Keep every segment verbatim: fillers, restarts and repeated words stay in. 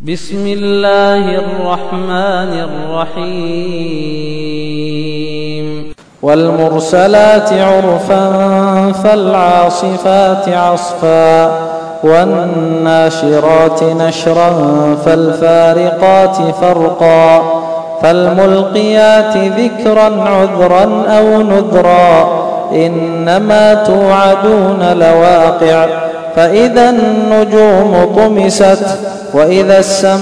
بسم الله الرحمن الرحيم والمرسلات عرفا فالعاصفات عصفا والناشرات نشرا فالفارقات فرقا فالملقيات ذكرا عذرا أو نذرا إنما توعدون لواقع فإذا النجوم طمست وإذا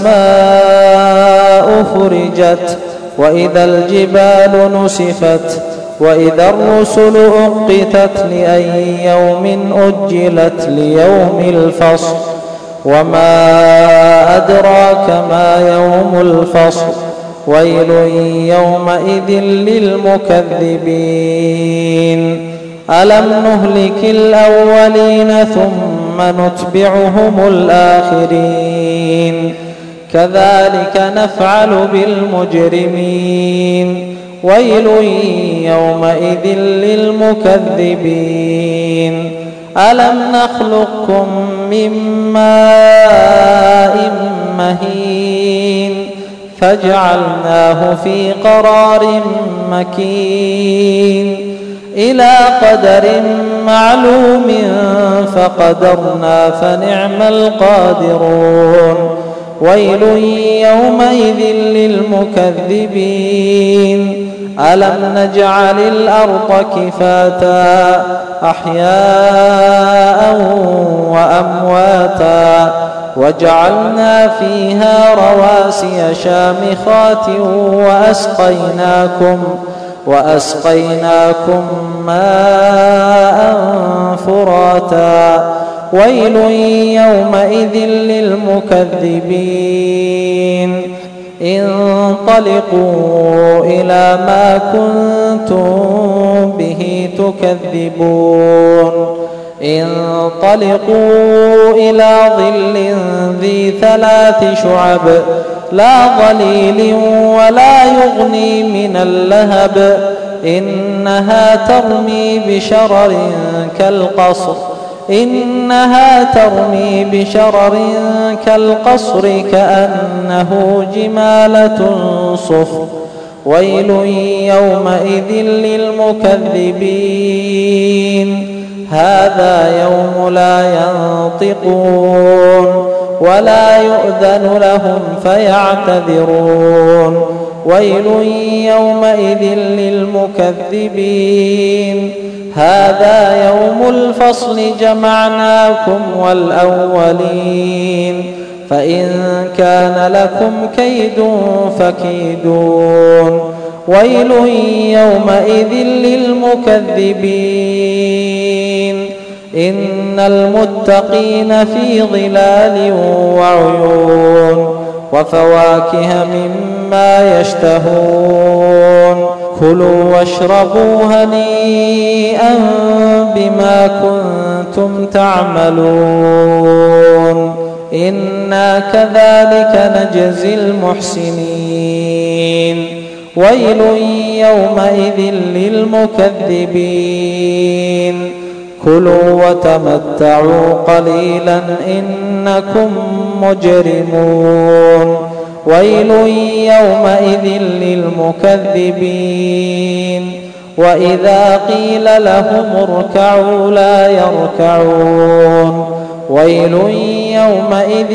السماء فرجت وإذا الجبال نسفت وإذا الرسل أقتت لأي يوم أجلت ليوم الفصل وما أدراك ما يوم الفصل ويل يومئذ للمكذبين ألم نهلك الأولين ثم نتبعهم الآخرين كذلك نفعل بالمجرمين ويل يومئذ للمكذبين ألم نخلقكم من ماء مهين فجعلناه في قرار مكين إلى قدر معلوم فقدرنا فنعم القادرون ويل يومئذ للمكذبين ألم نجعل الأرض كفاتا أحياء وأمواتا وجعلنا فيها رواسي شامخات وأسقيناكم وأسقيناكم ماء فراتا ويل يومئذ للمكذبين انطلقوا إلى ما كنتم به تكذبون انطلقوا إلى ظل ذي ثلاث شعب لا ظليل ولا يغني من اللهب إنها ترمي بشرر كالقصر إنها ترمي بشرر كالقصر كأنه جمالة صفر ويل يومئذ للمكذبين هذا يوم لا ينطقون ولا يؤذن لهم فيعتذرون ويل يومئذ للمكذبين هذا يوم الفصل جمعناكم والأولين فإن كان لكم كيد فكيدون ويل يومئذ للمكذبين إن المتقين في ظلال وعيون وفواكه مما يشتهون كلوا واشربوا هنيئا بما كنتم تعملون إنا كذلك نجزي المحسنين ويل يومئذ للمكذبين كلوا وتمتعوا قليلا إنكم مجرمون ويل يومئذ للمكذبين وإذا قيل لهم اركعوا لا يركعون ويل يومئذ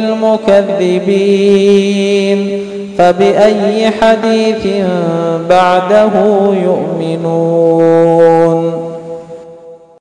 للمكذبين فبأي حديث بعده يؤمنون